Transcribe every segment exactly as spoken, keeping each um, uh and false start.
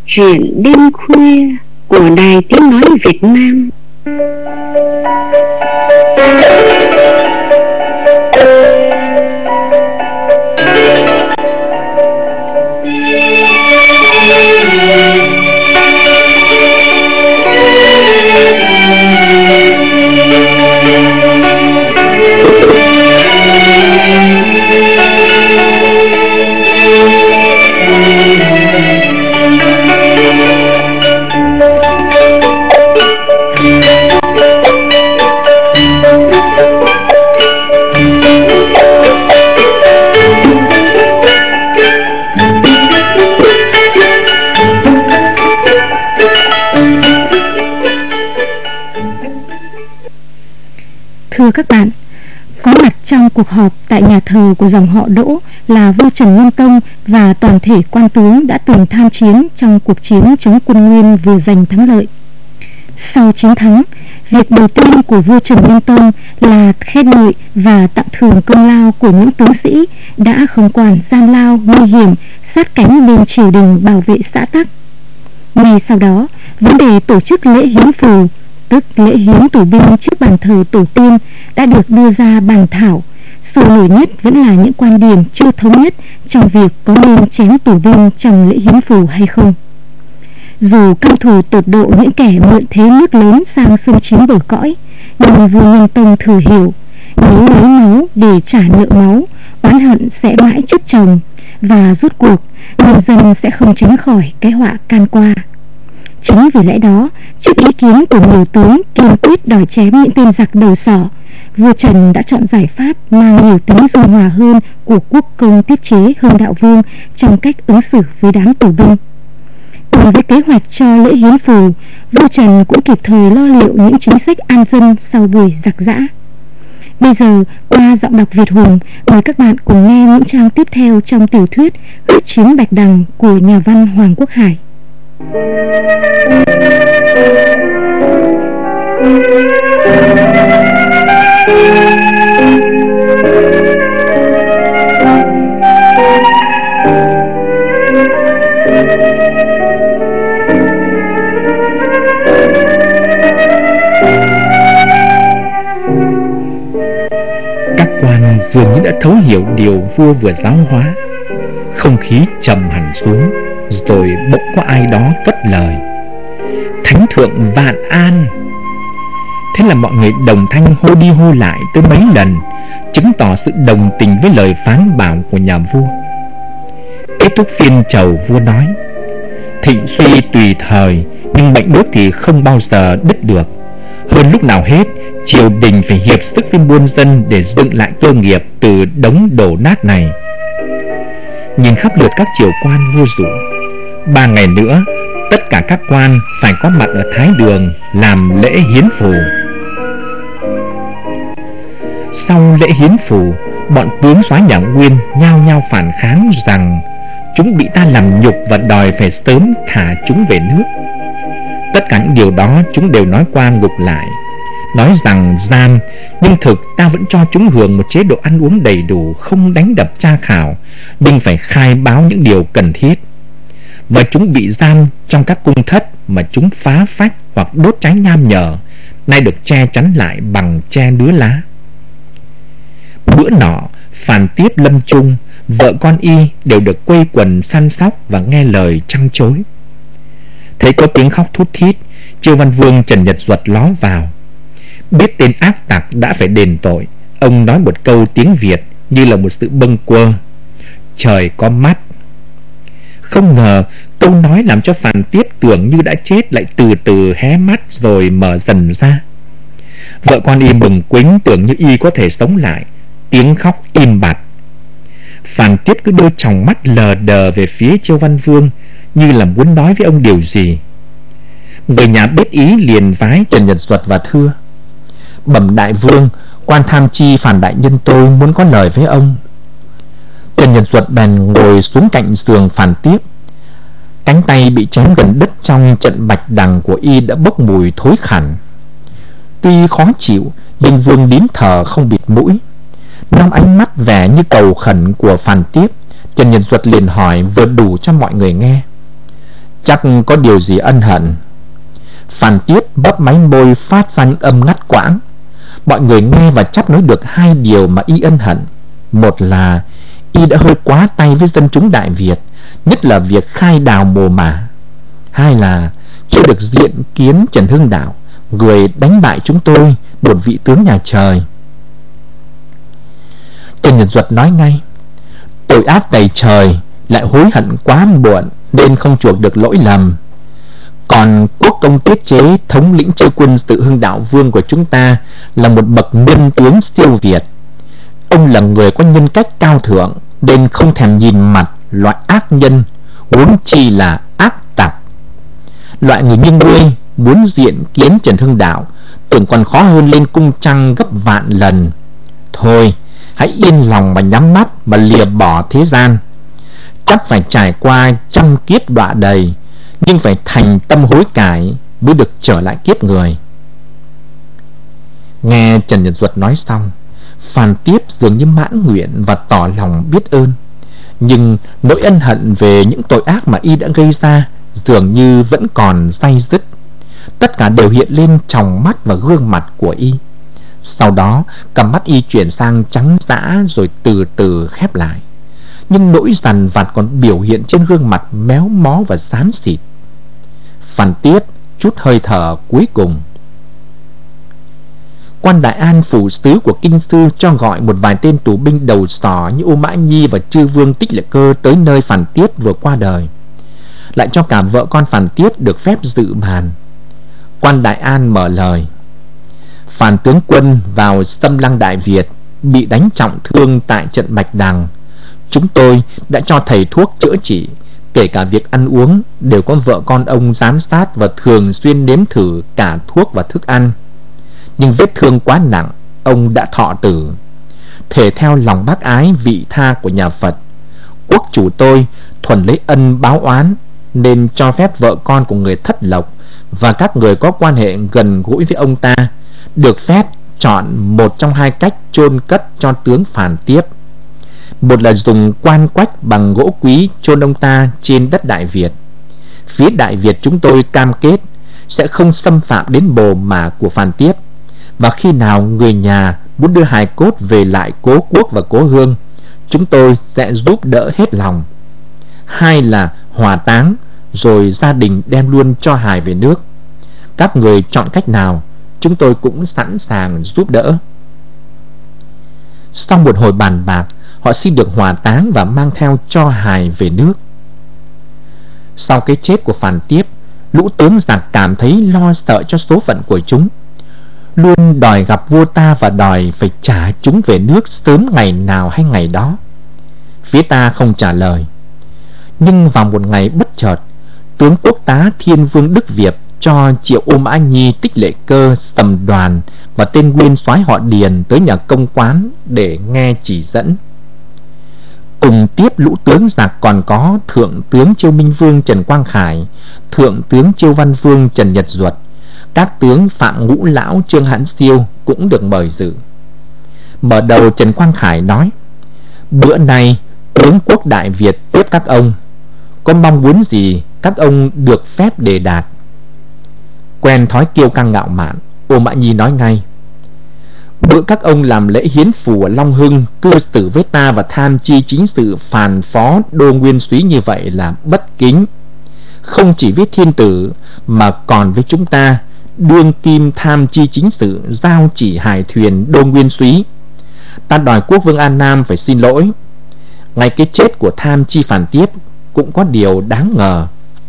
Truyện đêm khuya của Đài Tiếng Nói Việt Nam. Thưa các bạn, có mặt trong cuộc họp tại nhà thờ của dòng họ Đỗ là vua Trần Nhân Tông và toàn thể quan tướng đã từng tham chiến trong cuộc chiến chống quân Nguyên vừa giành thắng lợi. Sau chiến thắng, việc đầu tiên của vua Trần Nhân Tông là khen ngợi và tặng thưởng công lao của những tướng sĩ đã không quản gian lao nguy hiểm sát cánh bên triều đình bảo vệ xã tắc. Ngay sau đó, vấn đề tổ chức lễ hiến phù, tức lễ hiến tù binh trước bàn thờ tổ tiên, đã được đưa ra bàn thảo. Sôi nổi nhất vẫn là những quan điểm chưa thống nhất trong việc có nên chém tù binh trong lễ hiến phù hay không. Dù căm thù tột độ những kẻ mượn thế nước lớn sang xâm chiếm bờ cõi, nhưng vua Nhân Tông thừa hiểu, nếu lấy máu để trả nợ máu, oán hận sẽ mãi chất chồng, và rốt cuộc nhân dân sẽ không tránh khỏi cái họa can qua. Chính vì lẽ đó, trước ý kiến của nhiều tướng kiên quyết đòi chém những tên giặc đầu sỏ, vua Trần đã chọn giải pháp mang nhiều tính dung hòa hơn của quốc công tiết chế Hưng Đạo Vương trong cách ứng xử với đám tù binh. Cùng với kế hoạch cho lễ hiến phù, vua Trần cũng kịp thời lo liệu những chính sách an dân sau buổi giặc giã. Bây giờ, qua giọng đọc Việt Hùng, mời các bạn cùng nghe những trang tiếp theo trong tiểu thuyết Huyết Chiến Bạch Đằng của nhà văn Hoàng Quốc Hải. Các quan dường như đã thấu hiểu điều vua vừa giáo hóa. Không khí trầm hẳn xuống, rồi bỗng có ai đó cất lời: "Thánh thượng vạn an!" Thế là mọi người đồng thanh hô đi hô lại tới mấy lần, chứng tỏ sự đồng tình với lời phán bảo của nhà vua. Kết thúc phiên chầu, vua nói: "Thịnh suy tùy thời, nhưng bệnh nước thì không bao giờ đứt được. Hơn lúc nào hết, triều đình phải hiệp sức với muôn dân để dựng lại cơ nghiệp từ đống đổ nát này." Nhìn khắp lượt các triều quan, vua dụ: "Ba ngày nữa, tất cả các quan phải có mặt ở Thái Đường làm lễ hiến phù." Sau lễ hiến phù, bọn tướng soái nhà Nguyên nhao nhao phản kháng rằng chúng bị ta làm nhục và đòi phải sớm thả chúng về nước. Tất cả những điều đó chúng đều nói qua ngục lại, nói rằng giam, nhưng thực ta vẫn cho chúng hưởng một chế độ ăn uống đầy đủ, không đánh đập tra khảo, nhưng phải khai báo những điều cần thiết. Và chúng bị giam trong các cung thất mà chúng phá phách hoặc đốt cháy nham nhở, nay được che chắn lại bằng tre nứa lá. Bữa nọ, Phàn Tiếp lâm chung, vợ con y đều được quây quần săn sóc và nghe lời trăng trối. Thấy có tiếng khóc thút thít, Chiêu Văn Vương Trần Nhật Duật ló vào. Biết tên ác tặc đã phải đền tội, ông nói một câu tiếng Việt như là một sự bâng quơ: "Trời có mắt." Không ngờ câu nói làm cho Phàn Tiếp tưởng như đã chết lại từ từ hé mắt rồi mở dần ra. Vợ con y mừng quính, tưởng như y có thể sống lại, tiếng khóc im bặt. Phàn Tiếp cứ đưa tròng mắt lờ đờ về phía Chiêu Văn Vương, như là muốn nói với ông điều gì. Người nhà biết ý liền vái Trần Nhật Duật và thưa: "Bẩm đại vương, quan tham chi Phàn đại nhân tôi muốn có lời với ông." Trần Nhật Duật bèn ngồi xuống cạnh giường Phàn Tiếp. Cánh tay bị chém gần đứt trong trận bạch đằng của y đã bốc mùi thối khẳn. Tuy khó chịu, nhưng vương nín thở không bịt mũi. Trong ánh mắt vẻ như cầu khẩn của Phàn Tiếp, Trần Nhật Duật liền hỏi vừa đủ cho mọi người nghe: Chắc có điều gì ân hận. Phan Tiếp bấp máy môi phát ra những âm ngắt quãng. Mọi người nghe và chắc nói được hai điều mà y ân hận. Một là y đã hơi quá tay với dân chúng Đại Việt, nhất là việc khai đào mồ mả. Hai là chưa được diện kiến Trần Hưng Đạo, người đánh bại chúng tôi, một vị tướng nhà trời. Trần Nhật Duật nói ngay: tội ác tày trời, lại hối hận quá muộn nên không chuộc được lỗi lầm. Còn Quốc công Tiết Chế, thống lĩnh chư quân sự Hưng Đạo Vương của chúng ta, là một bậc nhân tướng siêu việt. Ông là người có nhân cách cao thượng, nên không thèm nhìn mặt loại ác nhân, huống chi là ác tặc. Loại người như ngươi muốn diện kiến Trần Hưng Đạo, tưởng còn khó hơn lên cung trăng gấp vạn lần. Thôi, hãy yên lòng mà nhắm mắt mà lìa bỏ thế gian. Chắc phải trải qua trăm kiếp đọa đầy, nhưng phải thành tâm hối cải mới được trở lại kiếp người. Nghe Trần Nhật Duật nói xong, Phan Tiếp dường như mãn nguyện và tỏ lòng biết ơn. Nhưng nỗi ân hận về những tội ác mà y đã gây ra dường như vẫn còn day dứt. Tất cả đều hiện lên trong mắt và gương mặt của y. Sau đó cặp mắt y chuyển sang trắng dã rồi từ từ khép lại. Nhưng nỗi dằn vặt còn biểu hiện trên gương mặt méo mó và xám xịt. Phan Tiếp chút hơi thở cuối cùng. Quan Đại An phủ sứ của kinh sư cho gọi một vài tên tù binh đầu sỏ như Ô Mã Nhi và Chư Vương Tích Lệ Cơ tới nơi Phan Tiếp vừa qua đời, lại cho cả vợ con Phan Tiếp được phép dự bàn. Quan Đại An mở lời: Phan tướng quân vào xâm lăng Đại Việt, bị đánh trọng thương tại trận Bạch Đằng. Chúng tôi đã cho thầy thuốc chữa trị, kể cả việc ăn uống đều có vợ con ông giám sát và thường xuyên nếm thử cả thuốc và thức ăn. Nhưng vết thương quá nặng, ông đã thọ tử. Thể theo lòng bác ái vị tha của nhà Phật, quốc chủ tôi thuần lấy ân báo oán, nên cho phép vợ con của người thất lộc và các người có quan hệ gần gũi với ông ta được phép chọn một trong hai cách chôn cất cho tướng Phan Tiếp. Một là dùng quan quách bằng gỗ quý chôn ông ta trên đất Đại Việt. Phía Đại Việt chúng tôi cam kết sẽ không xâm phạm đến mồ mả của Phan Tiếp, và khi nào người nhà muốn đưa hài cốt về lại cố quốc và cố hương, chúng tôi sẽ giúp đỡ hết lòng. Hai là hỏa táng rồi gia đình đem luôn cho hài về nước. Các người chọn cách nào, chúng tôi cũng sẵn sàng giúp đỡ. Sau một hồi bàn bạc, họ xin được hỏa táng và mang theo cho hài về nước. Sau cái chết của Phan Tiếp, lũ tướng giặc cảm thấy lo sợ cho số phận của chúng, luôn đòi gặp vua ta và đòi phải trả chúng về nước sớm ngày nào hay ngày đó. Phía ta không trả lời. Nhưng vào một ngày bất chợt, tướng quốc tá Thiên Vương Đức Việt cho Triệu Ô Mã Nhi, Tích Lệ Cơ, Sầm Đoàn và tên nguyên soái họ Điền tới nhà công quán để nghe chỉ dẫn. Cùng tiếp lũ tướng giặc còn có Thượng tướng Chiêu Minh Vương Trần Quang Khải, Thượng tướng Chiêu Văn Vương Trần Nhật Duật, các tướng Phạm Ngũ Lão Trương Hãn Siêu cũng được mời dự. Mở đầu, Trần Quang Khải nói: bữa nay tướng quốc Đại Việt tiếp các ông, có mong muốn gì các ông được phép đề đạt. Quen thói kiêu căng ngạo mạn, Ô Mã Nhi nói ngay: bữa các ông làm lễ hiến phù ở Long Hưng, cư xử với ta và tham chi chính sự phàn phó đô nguyên súy như vậy là bất kính. Không chỉ với thiên tử mà còn với chúng ta, đương kim tham chi chính sự giao chỉ hải thuyền đô nguyên súy. Ta đòi quốc vương An Nam phải xin lỗi. Ngay cái chết của tham chi Phan Tiếp cũng có điều đáng ngờ.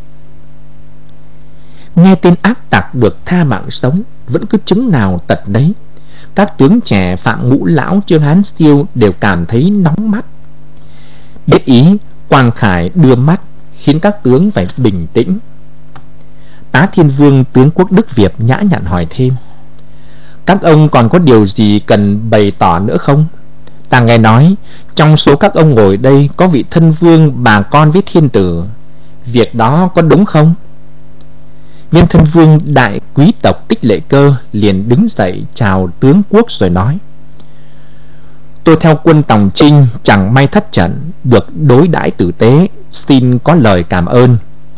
Nghe tên ác tặc được tha mạng sống, vẫn cứ chứng nào tật đấy. Các tướng trẻ Phạm Ngũ Lão Trương Hán Siêu đều cảm thấy nóng mắt. Biết ý, Quang Khải đưa mắt khiến các tướng phải bình tĩnh. Tá Thiên Vương tướng quốc Đức Việt nhã nhặn hỏi thêm: các ông còn có điều gì cần bày tỏ nữa không? Ta nghe nói trong số các ông ngồi đây có vị thân vương bà con với thiên tử. Việc đó có đúng không? Viên thân vương đại quý tộc Tích Lệ Cơ liền đứng dậy chào tướng quốc rồi nói: tôi theo quân Tòng Trinh chẳng may thất trận, được đối đãi tử tế, xin có lời cảm ơn.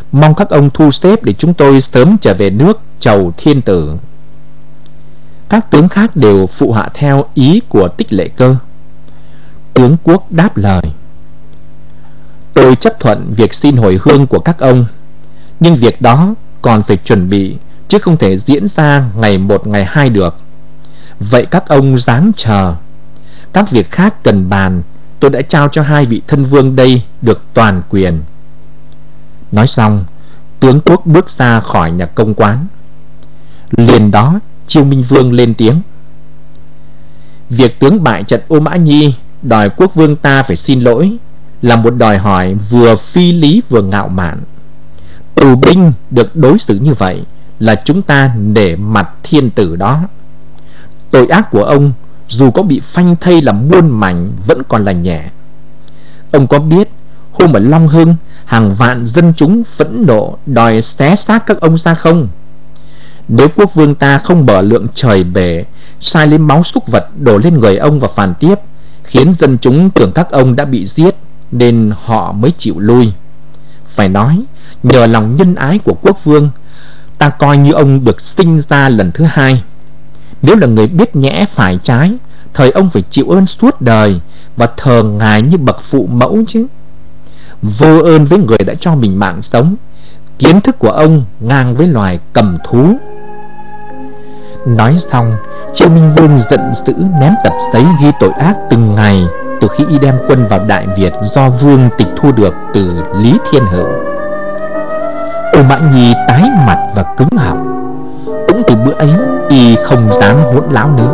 Mong các ông thu xếp để chúng tôi sớm trở về nước chầu thiên tử. Các tướng khác đều phụ họa theo ý của Tích Lệ Cơ. Tướng quốc đáp lời: tôi chấp thuận việc xin hồi hương của các ông, nhưng việc đó còn phải chuẩn bị, chứ không thể diễn ra ngày một ngày hai được. Vậy các ông ráng chờ. Các việc khác cần bàn, tôi đã trao cho hai vị thân vương đây được toàn quyền. Nói xong, tướng quốc bước ra khỏi nhà công quán. Liền đó, Chiêu Minh Vương lên tiếng: việc tướng bại trận Ô Mã Nhi đòi quốc vương ta phải xin lỗi là một đòi hỏi vừa phi lý vừa ngạo mạn. Tù binh được đối xử như vậy là chúng ta nể mặt thiên tử đó. Tội ác của ông dù có bị phanh thây làm muôn mảnh vẫn còn là nhẹ. Ông có biết hôm ở Long Hưng hàng vạn dân chúng phẫn nộ đòi xé xác các ông ra không? Nếu quốc vương ta không mở lượng trời bể, sai lấy máu súc vật đổ lên người ông và phàn tiếp, khiến dân chúng tưởng các ông đã bị giết, nên họ mới chịu lui. Phải nói, nhờ lòng nhân ái của quốc vương, ta coi như ông được sinh ra lần thứ hai. Nếu là người biết nhẽ phải trái, thời ông phải chịu ơn suốt đời và thờ ngài như bậc phụ mẫu chứ. Vô ơn với người đã cho mình mạng sống, kiến thức của ông ngang với loài cầm thú. Nói xong, Chiêu Minh Vương giận dữ ném tập giấy ghi tội ác từng ngày từ khi y đem quân vào Đại Việt do vương tịch thu được từ Lý Thiên Hữu. Ô Mã Nhi tái mặt và cứng họng. Cũng từ bữa ấy y không dám hỗn láo nữa.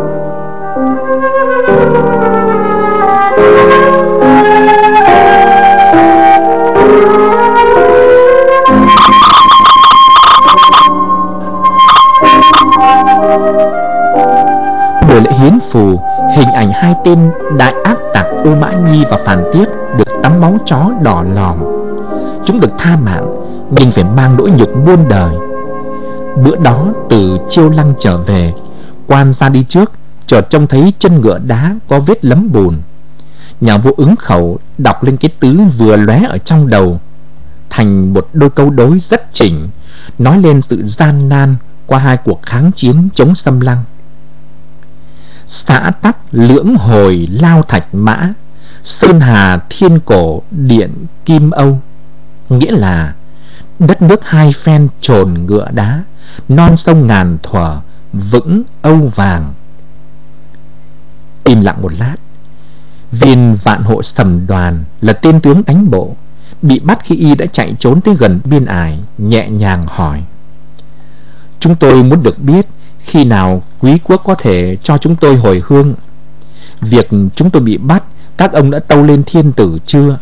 Buổi lễ hiến phù, hình ảnh hai tên đại ác tặc Ô Mã Nhi và Phàn Tiếp được tắm máu chó đỏ lòm. Chúng được tha mạng nhưng phải mang nỗi nhục muôn đời. Bữa đó từ Chiêu Lăng trở về, quan ra đi trước, chợt trông thấy chân ngựa đá có vết lấm bùn. Nhà vua ứng khẩu đọc lên cái tứ vừa lóe ở trong đầu thành một đôi câu đối rất chỉnh, nói lên sự gian nan qua hai cuộc kháng chiến chống Xâm Lăng. Xã tắc lưỡng hồi lao thạch mã, sơn hà thiên cổ điện kim âu. Nghĩa là đất nước hai phen trồn ngựa đá, non sông ngàn thuở vững âu vàng. Im lặng một lát, viên Vạn Hộ Sầm Đoàn là tên tướng đánh bộ, bị bắt khi y đã chạy trốn tới gần biên ải, nhẹ nhàng hỏi: chúng tôi muốn được biết khi nào quý quốc có thể cho chúng tôi hồi hương. Việc chúng tôi bị bắt, các ông đã tâu lên thiên tử chưa?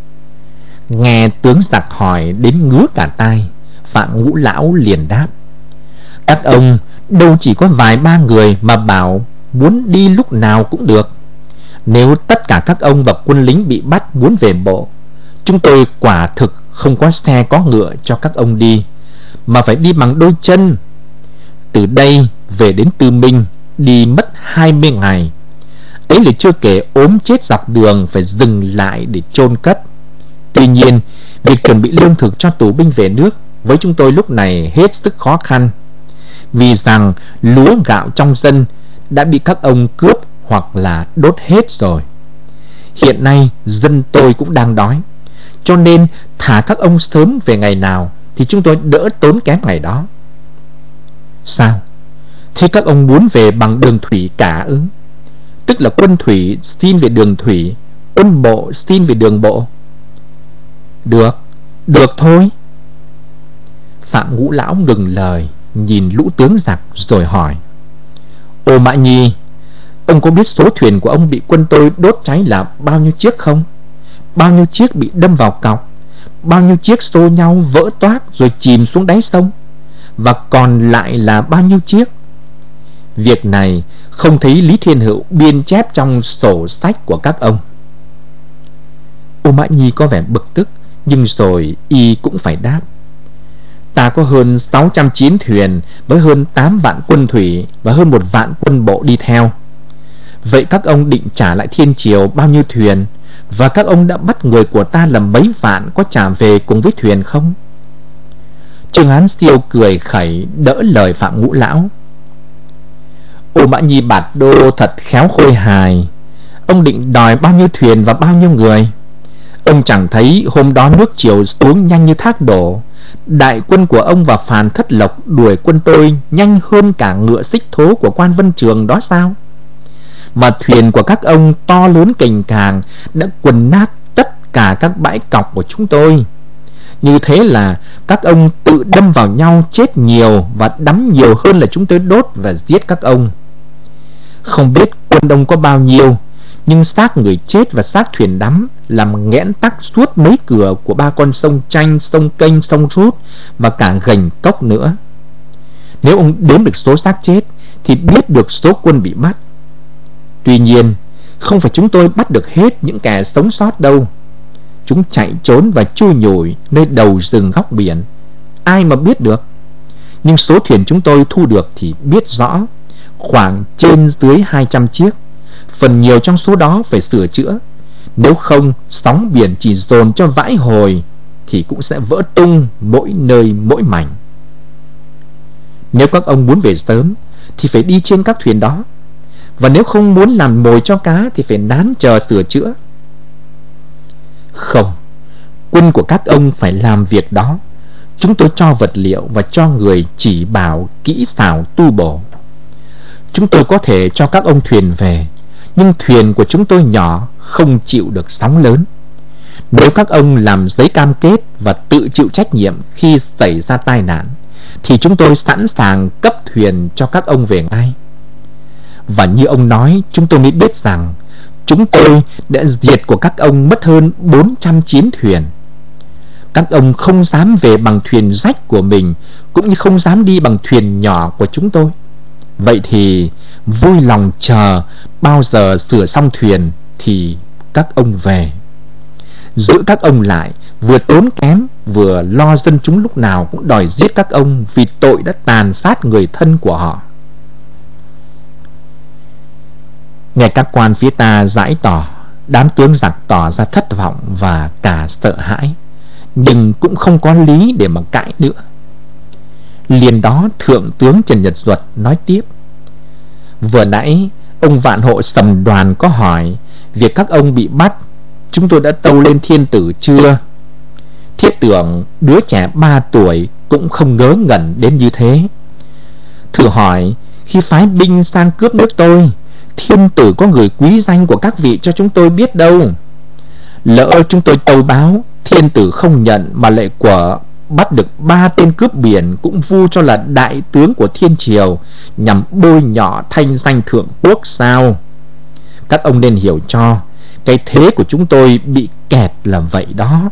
Nghe tướng giặc hỏi đến ngứa cả tai, Phạm Ngũ Lão liền đáp: các ông đâu chỉ có vài ba người mà bảo muốn đi lúc nào cũng được. Nếu tất cả các ông và quân lính bị bắt muốn về bộ, chúng tôi quả thực không có xe có ngựa cho các ông đi, mà phải đi bằng đôi chân. Từ đây về đến Tư Minh đi mất hai mươi ngày. Ấy là chưa kể ốm chết dọc đường phải dừng lại để chôn cất. Tuy nhiên, việc chuẩn bị lương thực cho tù binh về nước với chúng tôi lúc này hết sức khó khăn, vì rằng lúa gạo trong dân đã bị các ông cướp hoặc là đốt hết rồi. Hiện nay dân tôi cũng đang đói, cho nên thả các ông sớm về ngày nào thì chúng tôi đỡ tốn kém ngày đó. Sao? Thế các ông muốn về bằng đường thủy cả ư? Tức là quân thủy xin về đường thủy, quân bộ xin về đường bộ. Được, được thôi. Phạm Ngũ Lão ngừng lời, nhìn lũ tướng giặc rồi hỏi: Ô Mã Nhi, ông có biết số thuyền của ông bị quân tôi đốt cháy là bao nhiêu chiếc không? Bao nhiêu chiếc bị đâm vào cọc? Bao nhiêu chiếc xô nhau vỡ toác rồi chìm xuống đáy sông? Và còn lại là bao nhiêu chiếc? Việc này không thấy Lý Thiên Hữu biên chép trong sổ sách của các ông. Ô Mã Nhi có vẻ bực tức, nhưng rồi y cũng phải đáp: ta có hơn sáu trăm chiến thuyền với hơn tám vạn quân thủy và hơn một vạn quân bộ đi theo. Vậy các ông định trả lại thiên triều bao nhiêu thuyền? Và các ông đã bắt người của ta là mấy vạn có trả về cùng với thuyền không? Trương Hán Siêu cười khẩy đỡ lời Phạm Ngũ Lão. Ô Mã Nhi Bạt Đô thật khéo khôi hài. Ông định đòi bao nhiêu thuyền và bao nhiêu người? Ông chẳng thấy hôm đó nước triều xuống nhanh như thác đổ, đại quân của ông và Phàn Thất Lộc đuổi quân tôi nhanh hơn cả ngựa xích thố của quan Vân Trường đó sao? Và thuyền của các ông to lớn cành càng đã quần nát tất cả các bãi cọc của chúng tôi. Như thế là các ông tự đâm vào nhau chết nhiều và đắm nhiều hơn là chúng tôi đốt và giết các ông. Không biết quân ông có bao nhiêu, nhưng xác người chết và xác thuyền đắm làm nghẽn tắc suốt mấy cửa của ba con sông Tranh, sông Kênh, sông Rút và cả gành Cốc nữa. Nếu ông đếm được số xác chết thì biết được số quân bị bắt. Tuy nhiên, không phải chúng tôi bắt được hết những kẻ sống sót đâu. Chúng chạy trốn và chui nhủi nơi đầu rừng góc biển, ai mà biết được. Nhưng số thuyền chúng tôi thu được thì biết rõ, khoảng trên dưới hai trăm chiếc. Phần nhiều trong số đó phải sửa chữa, nếu không sóng biển chỉ dồn cho vãi hồi thì cũng sẽ vỡ tung mỗi nơi mỗi mảnh. Nếu các ông muốn về sớm thì phải đi trên các thuyền đó, và nếu không muốn làm mồi cho cá thì phải nán chờ sửa chữa. Không, quân của các ông phải làm việc đó. Chúng tôi cho vật liệu và cho người chỉ bảo kỹ xảo tu bổ. Chúng tôi có thể cho các ông thuyền về, nhưng thuyền của chúng tôi nhỏ, không chịu được sóng lớn. Nếu các ông làm giấy cam kết và tự chịu trách nhiệm khi xảy ra tai nạn, thì chúng tôi sẵn sàng cấp thuyền cho các ông về ngay. Và như ông nói, chúng tôi mới biết rằng chúng tôi đã diệt của các ông mất hơn bốn trăm chiến thuyền. Các ông không dám về bằng thuyền rách của mình, cũng như không dám đi bằng thuyền nhỏ của chúng tôi. Vậy thì vui lòng chờ bao giờ sửa xong thuyền thì các ông về. Giữ các ông lại vừa tốn kém, vừa lo dân chúng lúc nào cũng đòi giết các ông vì tội đã tàn sát người thân của họ. Nghe các quan phía ta giải tỏ, đám tướng giặc tỏ ra thất vọng và cả sợ hãi, nhưng cũng không có lý để mà cãi nữa. Liền đó thượng tướng Trần Nhật Duật nói tiếp: Vừa nãy ông Vạn Hộ Sầm Đoàn có hỏi việc các ông bị bắt, chúng tôi đã tâu lên thiên tử chưa? Thiết tưởng đứa trẻ ba tuổi cũng không ngớ ngẩn đến như thế. Thử hỏi, khi phái binh sang cướp nước tôi, thiên tử có gửi quý danh của các vị cho chúng tôi biết đâu. Lỡ chúng tôi tâu báo, thiên tử không nhận mà lại quở bắt được ba tên cướp biển cũng vu cho là đại tướng của thiên triều, nhằm bôi nhọ thanh danh thượng quốc sao? Các ông nên hiểu cho, cái thế của chúng tôi bị kẹt là vậy đó.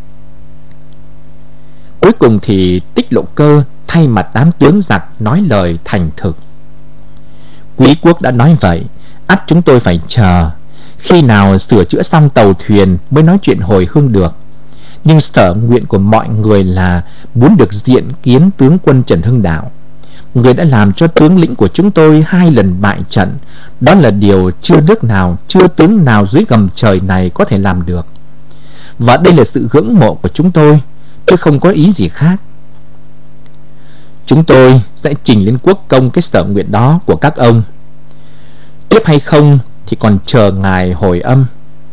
Cuối cùng thì Tích Lộ Cơ thay mặt đám tướng giặc nói lời thành thực: Quý quốc đã nói vậy, ắt chúng tôi phải chờ. Khi nào sửa chữa xong tàu thuyền mới nói chuyện hồi hương được. Nhưng sở nguyện của mọi người là muốn được diện kiến tướng quân Trần Hưng Đạo. Người đã làm cho tướng lĩnh của chúng tôi hai lần bại trận. Đó là điều chưa nước nào, chưa tướng nào dưới gầm trời này có thể làm được. Và đây là sự ngưỡng mộ của chúng tôi, chứ không có ý gì khác. Chúng tôi sẽ trình lên quốc công cái sở nguyện đó của các ông. Tiếp hay không thì còn chờ ngài hồi âm.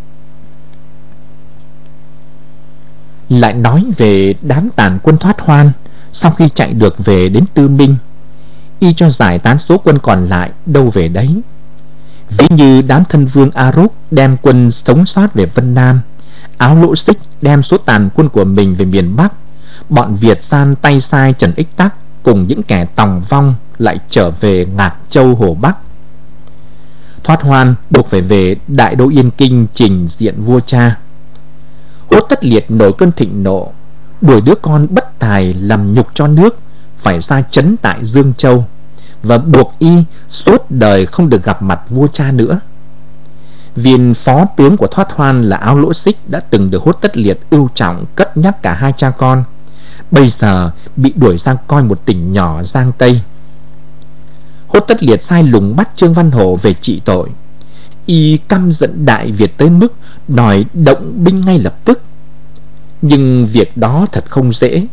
Lại nói về đám tàn quân thoát hoan sau khi chạy được về đến Tư Minh. Y cho giải tán số quân còn lại đâu về đấy. Ví như đám thân vương A Rúc đem quân sống sót về Vân Nam, Áo Lỗ Xích đem số tàn quân của mình về miền Bắc, bọn Việt San tay sai Trần Ích Tắc cùng những kẻ tòng vong lại trở về Ngạc Châu Hồ Bắc. Thoát hoan buộc phải về Đại Đô Yên Kinh trình diện vua cha. Hốt Tất Liệt nổi cơn thịnh nộ, đuổi đứa con bất tài làm nhục cho nước phải ra trấn tại Dương Châu, và buộc y suốt đời không được gặp mặt vua cha nữa. Viên phó tướng của Thoát hoan là Áo Lỗ Xích đã từng được Hốt Tất Liệt ưu trọng cất nhắc cả hai cha con, bây giờ bị đuổi sang coi một tỉnh nhỏ Giang Tây. Hốt Tất Liệt sai lùng bắt Trương Văn Hổ về trị tội. Y căm giận Đại Việt tới mức đòi động binh ngay lập tức. Nhưng việc đó thật không dễ,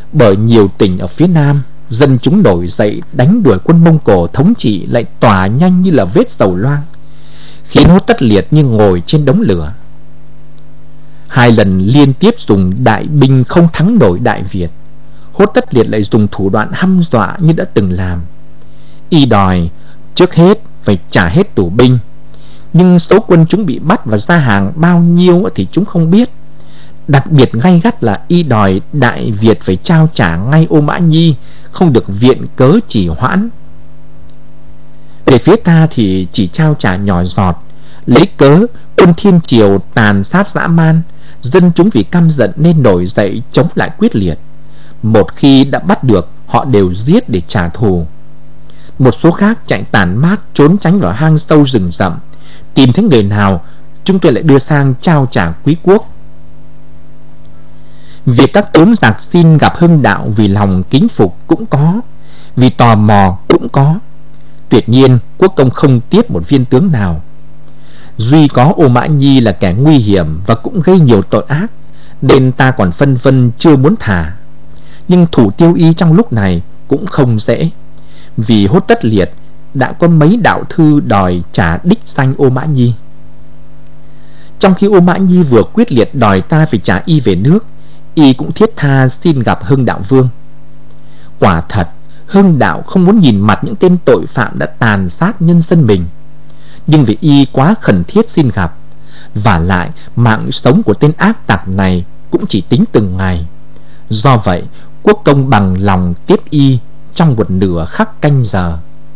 Bởi nhiều tỉnh ở phía Nam, dân chúng nổi dậy đánh đuổi quân Mông Cổ thống trị lại tỏa nhanh như là vết dầu loang, khiến Hốt Tất Liệt như ngồi trên đống lửa. Hai lần liên tiếp dùng đại binh không thắng nổi Đại Việt, Hốt Tất Liệt lại dùng thủ đoạn hăm dọa như đã từng làm. Y đòi trước hết phải trả hết tù binh, nhưng số quân chúng bị bắt và ra hàng bao nhiêu thì chúng không biết. Đặc biệt gay gắt là y đòi Đại Việt phải trao trả ngay Ô Mã Nhi, không được viện cớ trì hoãn. Về phía ta thì chỉ trao trả nhỏ giọt, lấy cớ quân Thiên Triều tàn sát dã man, dân chúng vì căm giận nên nổi dậy chống lại quyết liệt. Một khi đã bắt được, họ đều giết để trả thù. Một số khác chạy tản mát trốn tránh vào hang sâu rừng rậm, tìm thấy người nào chúng tôi lại đưa sang trao trả quý quốc. Việc các tướng giặc xin gặp Hưng Đạo vì lòng kính phục cũng có, vì tò mò cũng có. Tuyệt nhiên quốc công không tiếp một viên tướng nào. Duy có Ô Mã Nhi là kẻ nguy hiểm và cũng gây nhiều tội ác, nên ta còn phân vân chưa muốn thả. Nhưng thủ tiêu y trong lúc này cũng không dễ, vì Hốt Tất Liệt đã có mấy đạo thư đòi trả đích danh Ô Mã Nhi. Trong khi Ô Mã Nhi vừa quyết liệt đòi ta phải trả y về nước, y cũng thiết tha xin gặp Hưng Đạo Vương. Quả thật, Hưng Đạo không muốn nhìn mặt những tên tội phạm đã tàn sát nhân dân mình, nhưng vì y quá khẩn thiết xin gặp, và lại mạng sống của tên ác tặc này cũng chỉ tính từng ngày. Do vậy, quốc công bằng lòng tiếp y trong một nửa khắc canh giờ.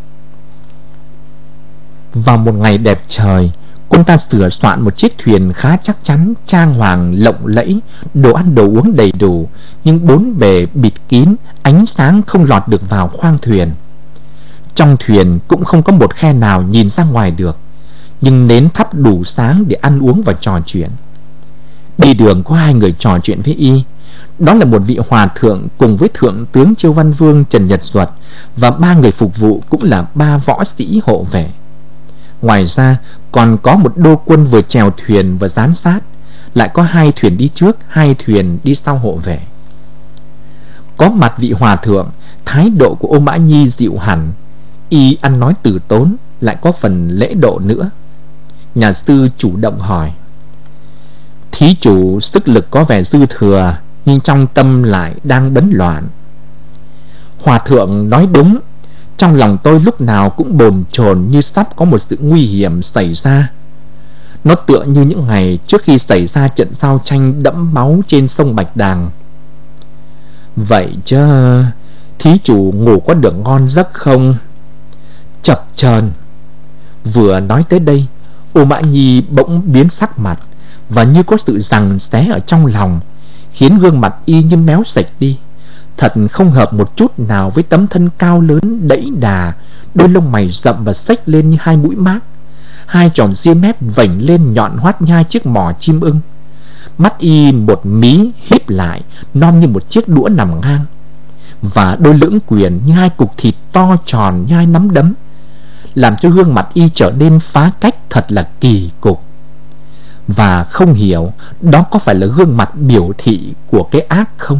Vào một ngày đẹp trời, quân ta sửa soạn một chiếc thuyền khá chắc chắn, trang hoàng lộng lẫy, đồ ăn đồ uống đầy đủ, nhưng bốn bề bịt kín, ánh sáng không lọt được vào khoang thuyền. Trong thuyền cũng không có một khe nào nhìn ra ngoài được, nhưng nến thắp đủ sáng để ăn uống và trò chuyện. Đi đường có hai người trò chuyện với y. Đó là một vị hòa thượng cùng với thượng tướng Chiêu Văn Vương Trần Nhật Duật, và ba người phục vụ cũng là ba võ sĩ hộ vệ. Ngoài ra còn có một đô quân vừa chèo thuyền vừa giám sát, lại có hai thuyền đi trước, hai thuyền đi sau hộ vệ. Có mặt vị hòa thượng, thái độ của Ô Mã Nhi dịu hẳn, y ăn nói từ tốn, lại có phần lễ độ nữa. Nhà sư chủ động hỏi: thí chủ sức lực có vẻ dư thừa, nhưng trong tâm lại đang bấn loạn. Hòa thượng nói đúng, trong lòng tôi lúc nào cũng bồn chồn như sắp có một sự nguy hiểm xảy ra. Nó tựa như những ngày trước khi xảy ra trận giao tranh đẫm máu trên sông Bạch Đằng. Vậy chứ thí chủ ngủ có được ngon giấc không? Chập chờn. Vừa nói tới đây, Ô Mã Nhi bỗng biến sắc mặt, và như có sự giằng xé ở trong lòng, khiến gương mặt y như méo sạch đi. Thật không hợp một chút nào với tấm thân cao lớn đẫy đà, đôi lông mày rậm và xếch lên như hai mũi mác, hai tròm ria mép vểnh lên nhọn hoắt như hai chiếc mỏ chim ưng. Mắt y một mí híp lại, non như một chiếc đũa nằm ngang, và đôi lưỡng quyền như hai cục thịt to tròn như hai nắm đấm, làm cho gương mặt y trở nên phá cách thật là kỳ cục. Và không hiểu đó có phải là gương mặt biểu thị của cái ác không?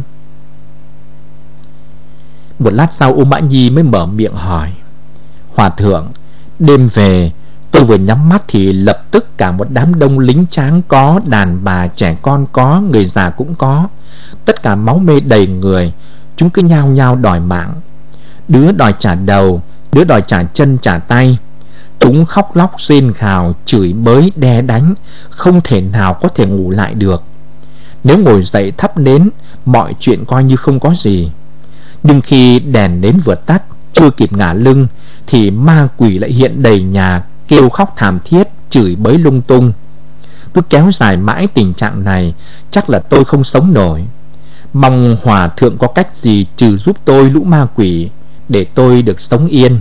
Một lát sau Ô Mã Nhi mới mở miệng hỏi: hòa thượng, đêm về tôi vừa nhắm mắt thì lập tức cả một đám đông lính tráng có, đàn bà trẻ con có, người già cũng có, tất cả máu me đầy người. Chúng cứ nhao nhao đòi mạng, đứa đòi trả đầu, đứa đòi trả chân trả tay. Chúng khóc lóc rên khào, chửi bới đe đánh, không thể nào có thể ngủ lại được. Nếu ngồi dậy thắp nến, mọi chuyện coi như không có gì. Nhưng khi đèn nến vừa tắt, chưa kịp ngả lưng, thì ma quỷ lại hiện đầy nhà, kêu khóc thảm thiết, chửi bới lung tung. Cứ kéo dài mãi tình trạng này, chắc là tôi không sống nổi. Mong hòa thượng có cách gì trừ giúp tôi lũ ma quỷ, để tôi được sống yên.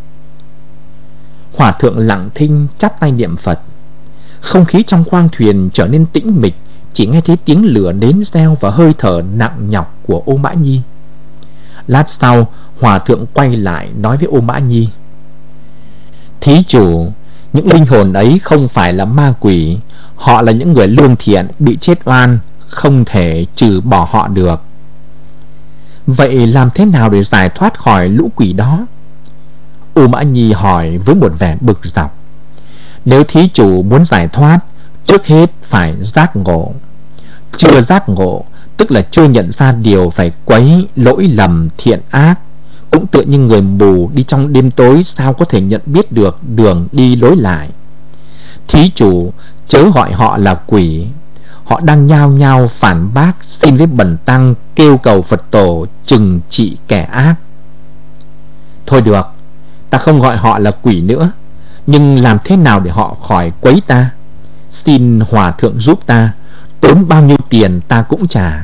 Hòa thượng lặng thinh, chắp tay niệm Phật. Không khí trong khoang thuyền trở nên tĩnh mịch, chỉ nghe thấy tiếng lửa nến reo và hơi thở nặng nhọc của Ô Mã Nhi. Lát sau, hòa thượng quay lại nói với Ô Mã Nhi: thí chủ, những linh hồn ấy không phải là ma quỷ, họ là những người lương thiện bị chết oan, không thể trừ bỏ họ được. Vậy làm thế nào để giải thoát khỏi lũ quỷ đó? U Mã Nhi hỏi với một vẻ bực dọc. Nếu thí chủ muốn giải thoát, trước hết phải giác ngộ. Chưa giác ngộ tức là chưa nhận ra điều phải quấy, lỗi lầm, thiện ác. Cũng tựa như người mù đi trong đêm tối, sao có thể nhận biết được đường đi lối lại. Thí chủ chớ gọi họ là quỷ. Họ đang nhao nhao phản bác, xin với bần tăng, kêu cầu Phật tổ trừng trị kẻ ác. Thôi được, ta không gọi họ là quỷ nữa, nhưng làm thế nào để họ khỏi quấy ta? Xin hòa thượng giúp ta, tốn bao nhiêu tiền ta cũng trả.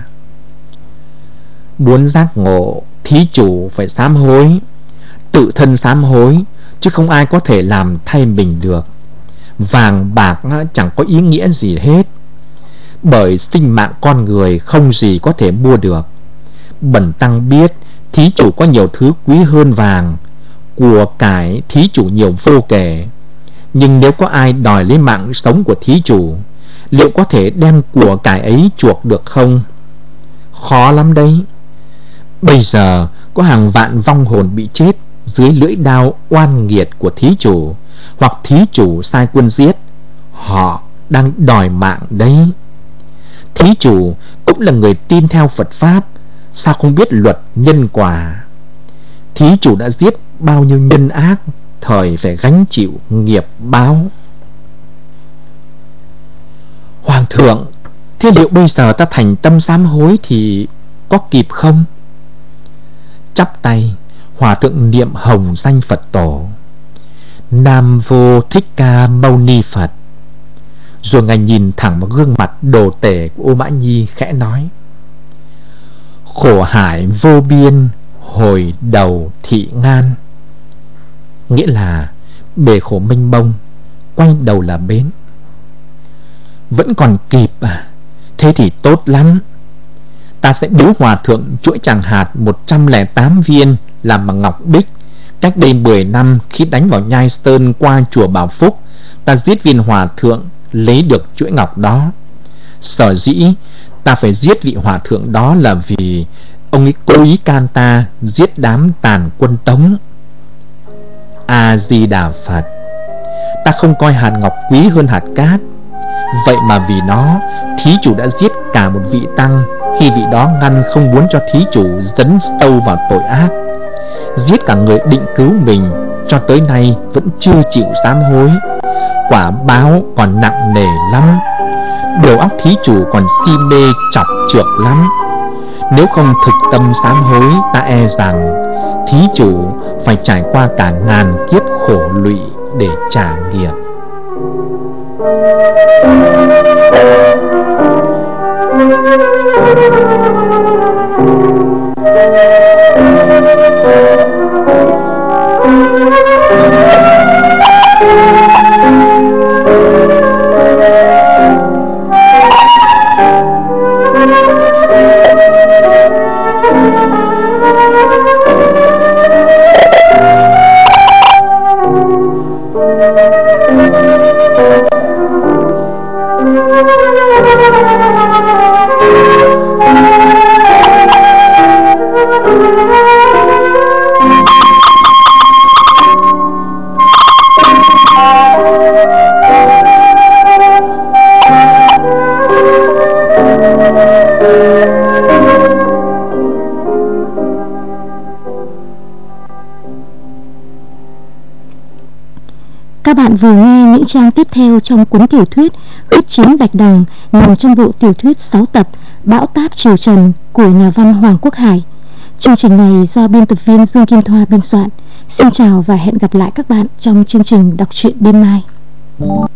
Muốn giác ngộ, thí chủ phải sám hối. Tự thân sám hối, chứ không ai có thể làm thay mình được. Vàng bạc chẳng có ý nghĩa gì hết, bởi sinh mạng con người không gì có thể mua được. Bần tăng biết thí chủ có nhiều thứ quý hơn vàng, của cải thí chủ nhiều vô kể. Nhưng nếu có ai đòi lấy mạng sống của thí chủ, liệu có thể đem của cải ấy chuộc được không? Khó lắm đấy. Bây giờ có hàng vạn vong hồn bị chết dưới lưỡi đao oan nghiệt của thí chủ, hoặc thí chủ sai quân giết. Họ đang đòi mạng đấy. Thí chủ cũng là người tin theo Phật Pháp, sao không biết luật nhân quả? Thí chủ đã giết bao nhiêu nhân ác, thời phải gánh chịu nghiệp báo. Hoàng thượng, thế liệu bây giờ ta thành tâm sám hối thì có kịp không? Chắp tay, hòa thượng niệm hồng danh Phật tổ. Nam Vô Thích Ca Mâu Ni Phật. Rồi ngài nhìn thẳng vào gương mặt đồ tể của Ô Mã Nhi, khẽ nói: khổ hải vô biên, hồi đầu thị ngan. Nghĩa là bể khổ mênh mông, quay đầu là bến. Vẫn còn kịp à? Thế thì tốt lắm. Ta sẽ biếu hòa thượng chuỗi tràng hạt một trăm lẻ tám viên làm bằng ngọc bích. Cách đây mười năm, khi đánh vào Nhai Sơn qua chùa Bảo Phúc, ta giết viên hòa thượng, lấy được chuỗi ngọc đó. Sở dĩ ta phải giết vị hòa thượng đó là vì ông ấy cố ý can ta giết đám tàn quân Tống. A Di Đà Phật. Ta không coi hạt ngọc quý hơn hạt cát. Vậy mà vì nó, thí chủ đã giết cả một vị tăng, khi vị đó ngăn không muốn cho thí chủ dấn sâu vào tội ác. Giết cả người định cứu mình, cho tới nay vẫn chưa chịu sám hối. Quả báo còn nặng nề lắm. Đầu óc thí chủ còn si mê chọc chược lắm. Nếu không thực tâm sám hối, ta e rằng thí chủ phải trải qua cả ngàn kiếp khổ lụy để trả nghiệp. Các bạn vừa nghe những trang tiếp theo trong cuốn tiểu thuyết Huyết Chiến Bạch Đằng, nằm trong bộ tiểu thuyết sáu tập Bão Táp Triều Trần của nhà văn Hoàng Quốc Hải. Chương trình này do biên tập viên Dương Kim Thoa biên soạn. Xin chào và hẹn gặp lại các bạn trong chương trình đọc truyện đêm mai.